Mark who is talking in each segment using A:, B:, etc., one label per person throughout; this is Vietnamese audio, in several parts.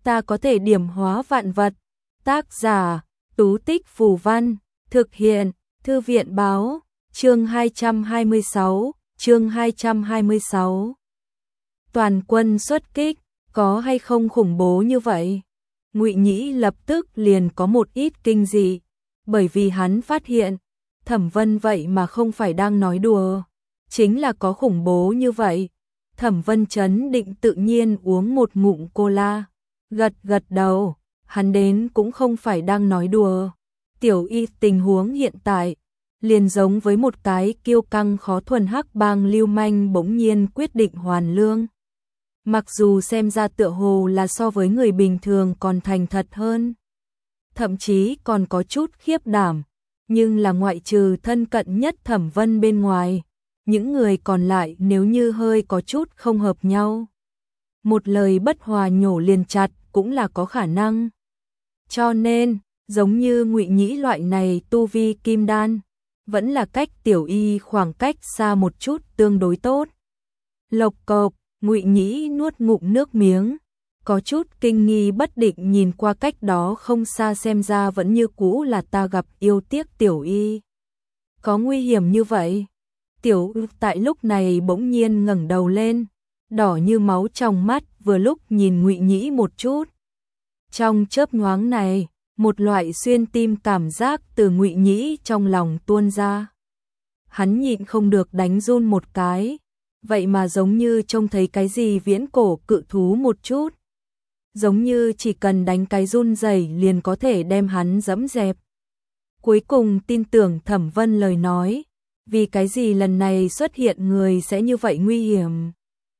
A: ta có thể điểm hóa vạn vật. Tác giả, Tú Tích Phù Văn, thực hiện, Thư viện Báo, chương 226, chương 226. Toàn quân xuất kích, có hay không khủng bố như vậy? Ngụy Nhĩ lập tức liền có một ít kinh dị, bởi vì hắn phát hiện, Thẩm Vân vậy mà không phải đang nói đùa, chính là có khủng bố như vậy. Thẩm Vân trấn định tự nhiên uống một ngụm cola, gật gật đầu, hắn đến cũng không phải đang nói đùa. Tiểu Y tình huống hiện tại, liền giống với một cái kiêu căng khó thuần hắc bang lưu manh bỗng nhiên quyết định hoàn lương. Mặc dù xem ra tựa hồ là so với người bình thường còn thành thật hơn, thậm chí còn có chút khiếp đảm, nhưng là ngoại trừ thân cận nhất Thẩm Vân bên ngoài, những người còn lại nếu như hơi có chút không hợp nhau, một lời bất hòa nhổ liền chặt cũng là có khả năng. Cho nên, giống như Ngụy Nhĩ loại này tu vi kim đan, vẫn là cách Tiểu Y khoảng cách xa một chút tương đối tốt. Lộc cộc, Ngụy Nhĩ nuốt ngụm nước miếng, có chút kinh nghi bất định nhìn qua cách đó không xa, xem ra vẫn như cũ là ta gặp yêu tiếc Tiểu Y. Có nguy hiểm như vậy? Tiểu Y tại lúc này bỗng nhiên ngẩng đầu lên, đỏ như máu trong mắt vừa lúc nhìn Ngụy Nhĩ một chút. Trong chớp nhoáng này, một loại xuyên tim cảm giác từ Ngụy Nhĩ trong lòng tuôn ra. Hắn nhịn không được đánh run một cái, vậy mà giống như trông thấy cái gì viễn cổ cự thú một chút. Giống như chỉ cần đánh cái run rẩy liền có thể đem hắn dẫm dẹp. Cuối cùng tin tưởng Thẩm Vân lời nói, vì cái gì lần này xuất hiện người sẽ như vậy nguy hiểm?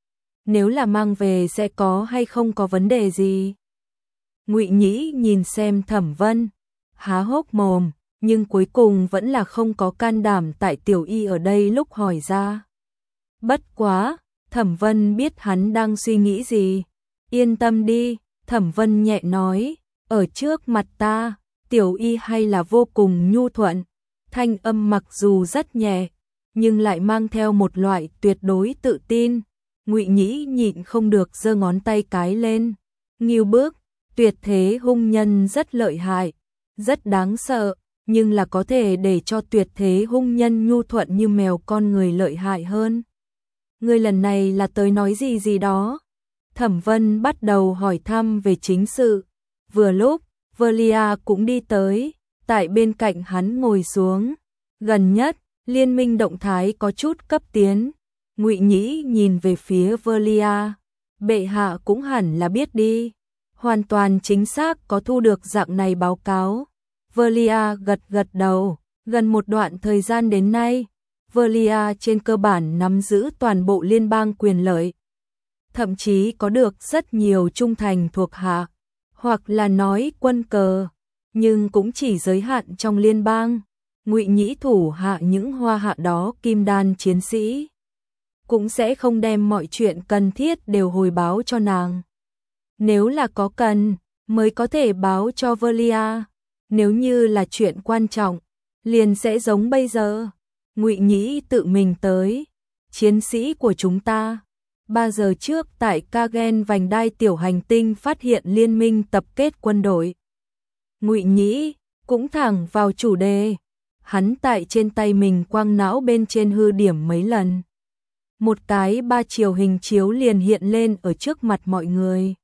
A: Nếu là mang về sẽ có hay không có vấn đề gì? Ngụy Nhĩ nhìn xem Thẩm Vân, há hốc mồm, nhưng cuối cùng vẫn là không có can đảm tại Tiểu Y ở đây lúc hỏi ra. Bất quá, Thẩm Vân biết hắn đang suy nghĩ gì. Yên tâm đi, Thẩm Vân nhẹ nói, ở trước mặt ta, Tiểu Y hay là vô cùng nhu thuận. Thanh âm mặc dù rất nhẹ, nhưng lại mang theo một loại tuyệt đối tự tin. Ngụy Nhĩ nhịn không được giơ ngón tay cái lên. Ngưu Bức, tuyệt thế hung nhân rất lợi hại, rất đáng sợ, nhưng là có thể để cho tuyệt thế hung nhân nhu thuận như mèo con người lợi hại hơn. Ngươi lần này là tới nói gì đó? Thẩm Vân bắt đầu hỏi thăm về chính sự. Vừa lúc, Velia cũng đi tới, tại bên cạnh hắn ngồi xuống. Gần nhất, liên minh động thái có chút cấp tiến. Ngụy Nhĩ nhìn về phía Velia. Bệ hạ cũng hẳn là biết đi. Hoàn toàn chính xác có thu được dạng này báo cáo. Velia gật gật đầu. Gần một đoạn thời gian đến nay, Velia trên cơ bản nắm giữ toàn bộ liên bang quyền lợi. Thậm chí có được rất nhiều trung thành thuộc hạ, hoặc là nói quân cờ, nhưng cũng chỉ giới hạn trong liên bang. Ngụy Nhĩ thủ hạ những hoa hạ đó kim đan chiến sĩ, cũng sẽ không đem mọi chuyện cần thiết đều hồi báo cho nàng. Nếu là có cần, mới có thể báo cho Velia. Nếu như là chuyện quan trọng, liền sẽ giống bây giờ. Ngụy Nhĩ tự mình tới. Chiến sĩ của chúng ta 3 giờ trước tại Kagen vành đai tiểu hành tinh phát hiện liên minh tập kết quân đội. Ngụy Nhĩ cũng thẳng vào chủ đề. Hắn tại trên tay mình quang não bên trên hư điểm mấy lần. Một cái 3 chiều hình chiếu liền hiện lên ở trước mặt mọi người.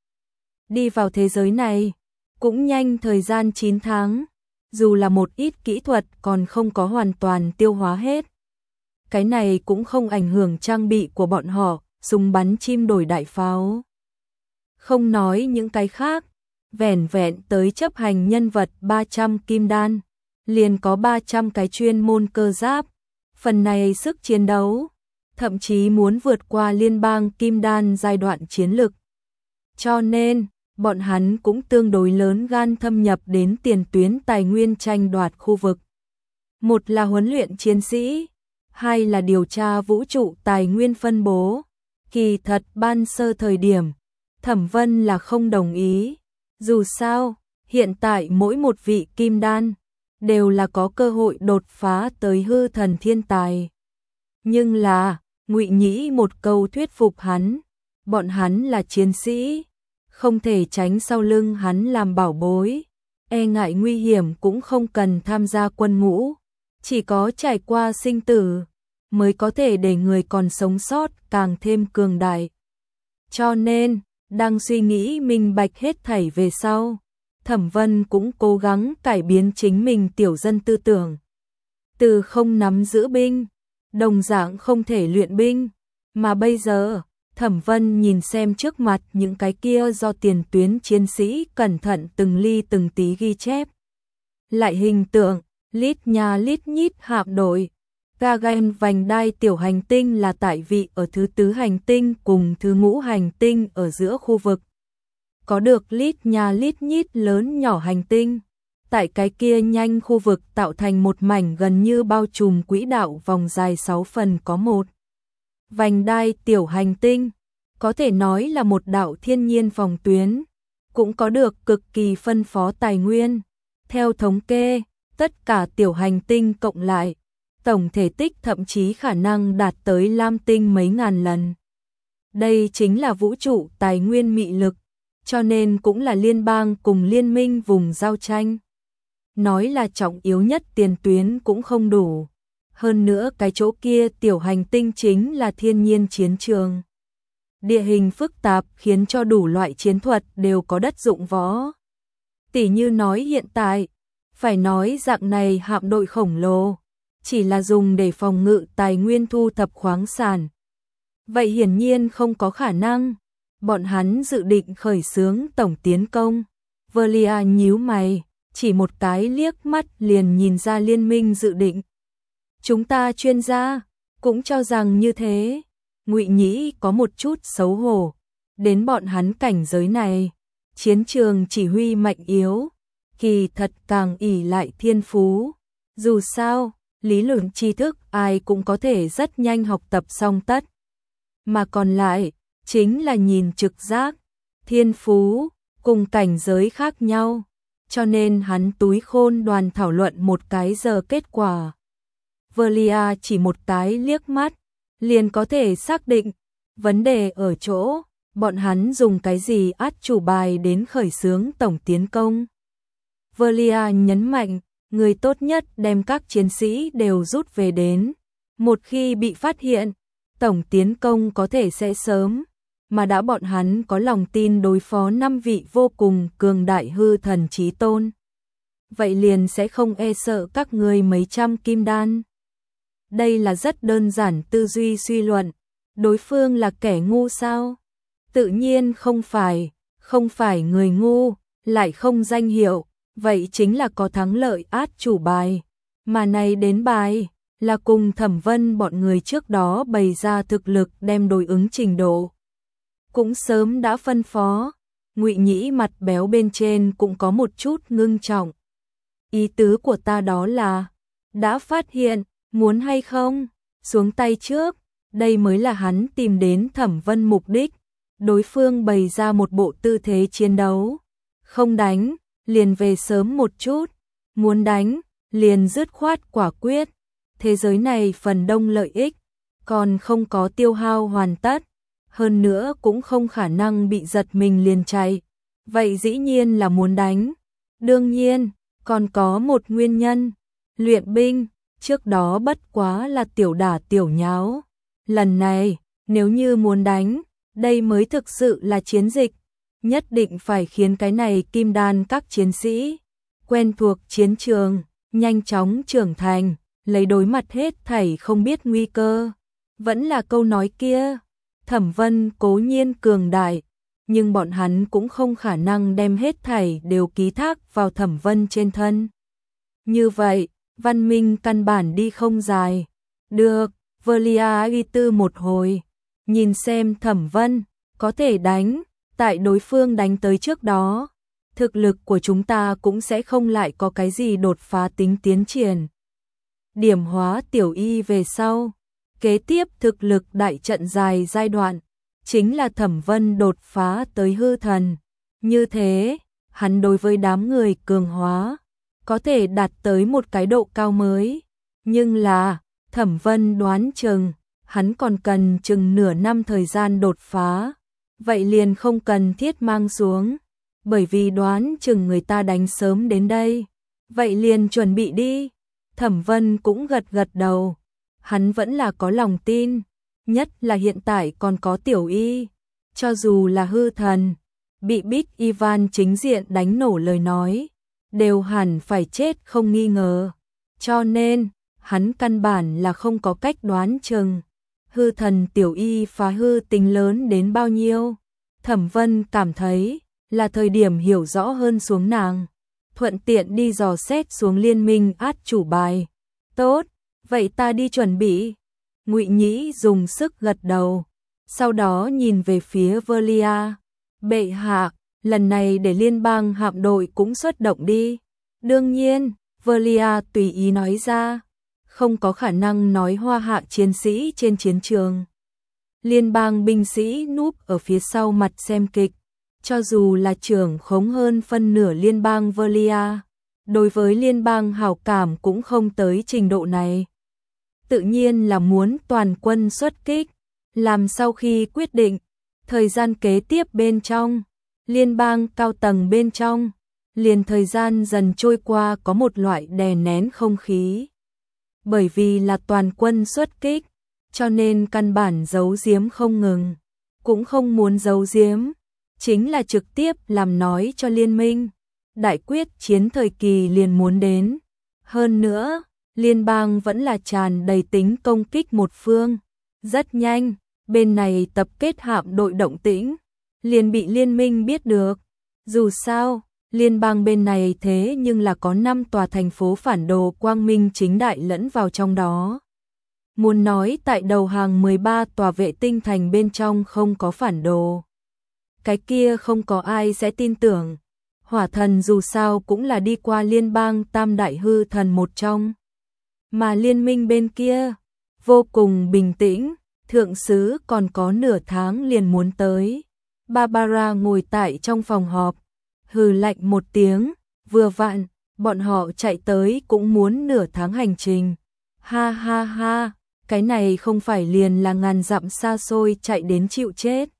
A: Đi vào thế giới này, cũng nhanh thời gian 9 tháng, dù là một ít kỹ thuật còn không có hoàn toàn tiêu hóa hết. Cái này cũng không ảnh hưởng trang bị của bọn họ, súng bắn chim đổi đại pháo. Không nói những cái khác, vẻn vẹn tới chấp hành nhân vật 300 kim đan, liền có 300 cái chuyên môn cơ giáp. Phần này sức chiến đấu, thậm chí muốn vượt qua liên bang kim đan giai đoạn chiến lực. Cho nên, bọn hắn cũng tương đối lớn gan thâm nhập đến tiền tuyến tài nguyên tranh đoạt khu vực. Một là huấn luyện chiến sĩ, hai là điều tra vũ trụ tài nguyên phân bố. Kỳ thật ban sơ thời điểm, Thẩm Vân là không đồng ý. Dù sao, hiện tại mỗi một vị kim đan đều là có cơ hội đột phá tới hư thần thiên tài. Nhưng là, Ngụy Nhĩ một câu thuyết phục hắn, bọn hắn là chiến sĩ, không thể tránh sau lưng hắn làm bảo bối, e ngại nguy hiểm cũng không cần tham gia quân ngũ, chỉ có trải qua sinh tử mới có thể để người còn sống sót càng thêm cường đại. Cho nên, đang suy nghĩ minh bạch hết thảy về sau, Thẩm Vân cũng cố gắng cải biến chính mình tiểu dân tư tưởng. Từ không nắm giữ binh, đồng dạng không thể luyện binh, mà bây giờ, Thẩm Vân nhìn xem trước mặt những cái kia do tiền tuyến chiến sĩ cẩn thận từng ly từng tí ghi chép. Lại hình tượng, lít nha lít nhít hạm đội, Gagarin vành đai tiểu hành tinh là tại vị ở thứ tứ hành tinh cùng thứ ngũ hành tinh ở giữa khu vực. Có được lít nha lít nhít lớn nhỏ hành tinh, tại cái kia nhanh khu vực tạo thành một mảnh gần như bao trùm quỹ đạo vòng dài 6 phần có một. Vành đai tiểu hành tinh, có thể nói là một đạo thiên nhiên phòng tuyến, cũng có được cực kỳ phân phó tài nguyên. Theo thống kê, tất cả tiểu hành tinh cộng lại, tổng thể tích thậm chí khả năng đạt tới Lam tinh mấy ngàn lần. Đây chính là vũ trụ tài nguyên mị lực, cho nên cũng là liên bang cùng liên minh vùng giao tranh. Nói là trọng yếu nhất tiền tuyến cũng không đủ. Hơn nữa cái chỗ kia tiểu hành tinh chính là thiên nhiên chiến trường. Địa hình phức tạp khiến cho đủ loại chiến thuật đều có đất dụng võ. Tỉ như nói hiện tại, phải nói dạng này hạm đội khổng lồ, chỉ là dùng để phòng ngự tài nguyên thu thập khoáng sản. Vậy hiển nhiên không có khả năng, bọn hắn dự định khởi xướng tổng tiến công. Velia nhíu mày, chỉ một cái liếc mắt liền nhìn ra liên minh dự định. Chúng ta chuyên gia cũng cho rằng như thế. Ngụy Nhĩ có một chút xấu hổ, đến bọn hắn cảnh giới này, chiến trường chỉ huy mạnh yếu, kỳ thật càng ỷ lại thiên phú. Dù sao, lý luận tri thức ai cũng có thể rất nhanh học tập xong tất. Mà còn lại, chính là nhìn trực giác, thiên phú, cùng cảnh giới khác nhau. Cho nên hắn túi khôn đoàn thảo luận một cái giờ kết quả. Velia chỉ một cái liếc mắt, liền có thể xác định, vấn đề ở chỗ, bọn hắn dùng cái gì át chủ bài đến khởi xướng tổng tiến công. Velia nhấn mạnh, người tốt nhất đem các chiến sĩ đều rút về đến. Một khi bị phát hiện, tổng tiến công có thể sẽ sớm, mà đã bọn hắn có lòng tin đối phó 5 vị vô cùng cường đại hư thần chí tôn. Vậy liền sẽ không e sợ các ngươi mấy trăm kim đan. Đây là rất đơn giản tư duy suy luận, đối phương là kẻ ngu sao? Tự nhiên không phải người ngu, lại không danh hiệu, vậy chính là có thắng lợi át chủ bài. Mà này đến bài, là cùng Thẩm Vân bọn người trước đó bày ra thực lực đem đối ứng trình độ. Cũng sớm đã phân phó, Ngụy Nhĩ mặt béo bên trên cũng có một chút ngưng trọng. Ý tứ của ta đó là, đã phát hiện, muốn hay không, xuống tay trước, đây mới là hắn tìm đến Thẩm Vân mục đích. Đối phương bày ra một bộ tư thế chiến đấu, không đánh, liền về sớm một chút, muốn đánh, liền dứt khoát quả quyết. Thế giới này phần đông lợi ích, còn không có tiêu hao hoàn tất, hơn nữa cũng không khả năng bị giật mình liền chạy. Vậy dĩ nhiên là muốn đánh. Đương nhiên, còn có một nguyên nhân, luyện binh, trước đó bất quá là tiểu đả tiểu nháo. Lần này, nếu như muốn đánh, đây mới thực sự là chiến dịch, nhất định phải khiến cái này kim đan các chiến sĩ quen thuộc chiến trường, nhanh chóng trưởng thành, lấy đối mặt hết thảy không biết nguy cơ. Vẫn là câu nói kia, Thẩm Vân cố nhiên cường đại, nhưng bọn hắn cũng không khả năng đem hết thảy đều ký thác vào Thẩm Vân trên thân. Như vậy, văn minh căn bản đi không dài. Được, Velia ghi tư một hồi, nhìn xem Thẩm Vân có thể đánh, tại đối phương đánh tới trước đó, thực lực của chúng ta cũng sẽ không lại có cái gì đột phá tính tiến triển. Điểm hóa tiểu y về sau, kế tiếp thực lực đại trận dài giai đoạn, chính là Thẩm Vân đột phá tới hư thần. Như thế, hắn đối với đám người cường hóa, có thể đạt tới một cái độ cao mới. Nhưng là, Thẩm Vân đoán chừng, hắn còn cần chừng nửa năm thời gian đột phá. vậy liền không cần thiết mang xuống, bởi vì đoán chừng người ta đánh sớm đến đây. Vậy liền chuẩn bị đi. Thẩm Vân cũng gật gật đầu. Hắn vẫn là có lòng tin, nhất là hiện tại còn có Tiểu Y. Cho dù là hư thần, bị Big Ivan chính diện đánh nổ lời nói, đều hẳn phải chết không nghi ngờ. Cho nên, hắn căn bản là không có cách đoán chừng hư thần Tiểu Y phá hư tính lớn đến bao nhiêu. Thẩm Vân cảm thấy là thời điểm hiểu rõ hơn xuống nàng, thuận tiện đi dò xét xuống liên minh át chủ bài. Tốt, vậy ta đi chuẩn bị. Ngụy Nhĩ dùng sức gật đầu, sau đó nhìn về phía Velia. Bệ hạ, lần này để liên bang hạm đội cũng xuất động đi. Đương nhiên, Velia tùy ý nói ra, không có khả năng nói hoa hạ chiến sĩ trên chiến trường. Liên bang binh sĩ núp ở phía sau mặt xem kịch, cho dù là trưởng khống hơn phân nửa liên bang Velia, đối với liên bang hảo cảm cũng không tới trình độ này. Tự nhiên là muốn toàn quân xuất kích, làm sau khi quyết định, thời gian kế tiếp bên trong, liên bang cao tầng bên trong, liền thời gian dần trôi qua có một loại đè nén không khí. Bởi vì là toàn quân xuất kích, cho nên căn bản giấu giếm không ngừng, cũng không muốn giấu giếm, chính là trực tiếp làm nói cho liên minh. Đại quyết chiến thời kỳ liền muốn đến. Hơn nữa, liên bang vẫn là tràn đầy tính công kích một phương. Rất nhanh, bên này tập kết hạm đội động tĩnh, liền bị liên minh biết được. Dù sao, liên bang bên này thế nhưng là có 5 tòa thành phố phản đồ quang minh chính đại lẫn vào trong đó. Muốn nói tại đầu hàng 13 tòa vệ tinh thành bên trong không có phản đồ, cái kia không có ai sẽ tin tưởng. Hỏa thần dù sao cũng là đi qua liên bang tam đại hư thần một trong. Mà liên minh bên kia, vô cùng bình tĩnh, thượng sứ còn có nửa tháng liền muốn tới. Barbara ngồi tại trong phòng họp, hừ lạnh một tiếng, vừa vặn, bọn họ chạy tới cũng muốn nửa tháng hành trình. Ha ha ha, cái này không phải liền là ngàn dặm xa xôi chạy đến chịu chết.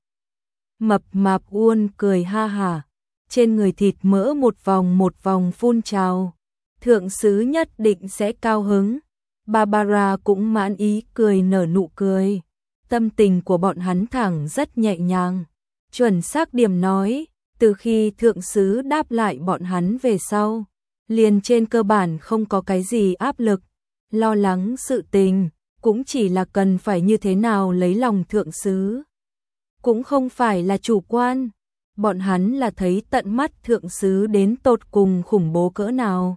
A: Mập mạp Uôn cười ha hả, trên người thịt mỡ một vòng phun trào. Thượng sứ nhất định sẽ cao hứng. Barbara cũng mãn ý cười nở nụ cười. Tâm tình của bọn hắn thẳng rất nhẹ nhàng. Chuẩn xác điểm nói, từ khi thượng sứ đáp lại bọn hắn về sau, liền trên cơ bản không có cái gì áp lực, lo lắng sự tình, cũng chỉ là cần phải như thế nào lấy lòng thượng sứ. Cũng không phải là chủ quan, bọn hắn là thấy tận mắt thượng sứ đến tột cùng khủng bố cỡ nào.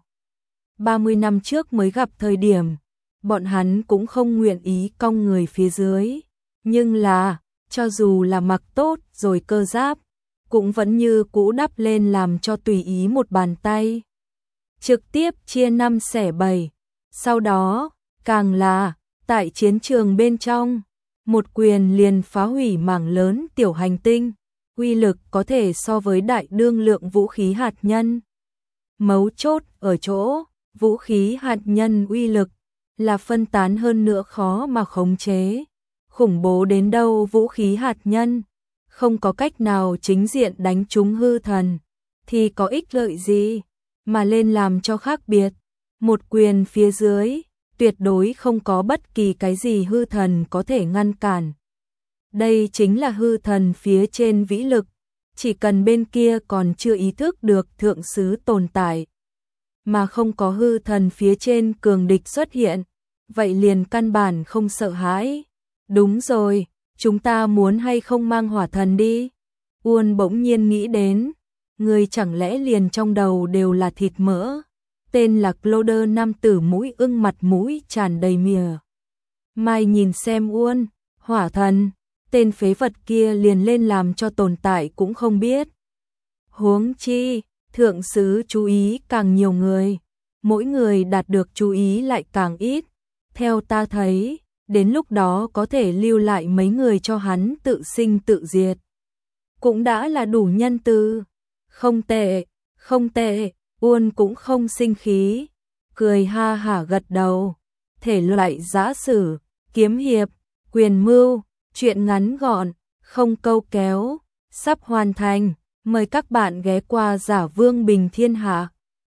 A: 30 năm trước mới gặp thời điểm, bọn hắn cũng không nguyện ý cong người phía dưới, nhưng là, cho dù là mặc tốt rồi cơ giáp, cũng vẫn như cũ đắp lên làm cho tùy ý một bàn tay. Trực tiếp chia 5 xẻ 7, sau đó, càng là, tại chiến trường bên trong, một quyền liền phá hủy mảng lớn tiểu hành tinh, uy lực có thể so với đại đương lượng vũ khí hạt nhân. Mấu chốt ở chỗ, vũ khí hạt nhân uy lực là phân tán hơn nữa khó mà khống chế. Khủng bố đến đâu vũ khí hạt nhân, không có cách nào chính diện đánh trúng hư thần, thì có ích lợi gì mà lên làm cho khác biệt. Một quyền phía dưới, tuyệt đối không có bất kỳ cái gì hư thần có thể ngăn cản. Đây chính là hư thần phía trên vĩ lực, chỉ cần bên kia còn chưa ý thức được thượng sứ tồn tại, mà không có hư thần phía trên cường địch xuất hiện, vậy liền căn bản không sợ hãi. Đúng rồi, chúng ta muốn hay không mang hỏa thần đi? Uôn bỗng nhiên nghĩ đến, người chẳng lẽ liền trong đầu đều là thịt mỡ? Tên là Cloder nam tử mũi ưng mặt mũi tràn đầy mỉa mai nhìn xem Uôn, hỏa thần, tên phế vật kia liền lên làm cho tồn tại cũng không biết. Huống chi, thượng sứ chú ý càng nhiều người, mỗi người đạt được chú ý lại càng ít. Theo ta thấy, đến lúc đó có thể lưu lại mấy người cho hắn tự sinh tự diệt, cũng đã là đủ nhân từ. Không tệ, không tệ. Uôn cũng không sinh khí, cười ha hả gật đầu. Thể loại giã sử, kiếm hiệp, quyền mưu, chuyện ngắn gọn, không câu kéo, sắp hoàn thành. Mời các bạn ghé qua Giả Vương Bình Thiên Hạ.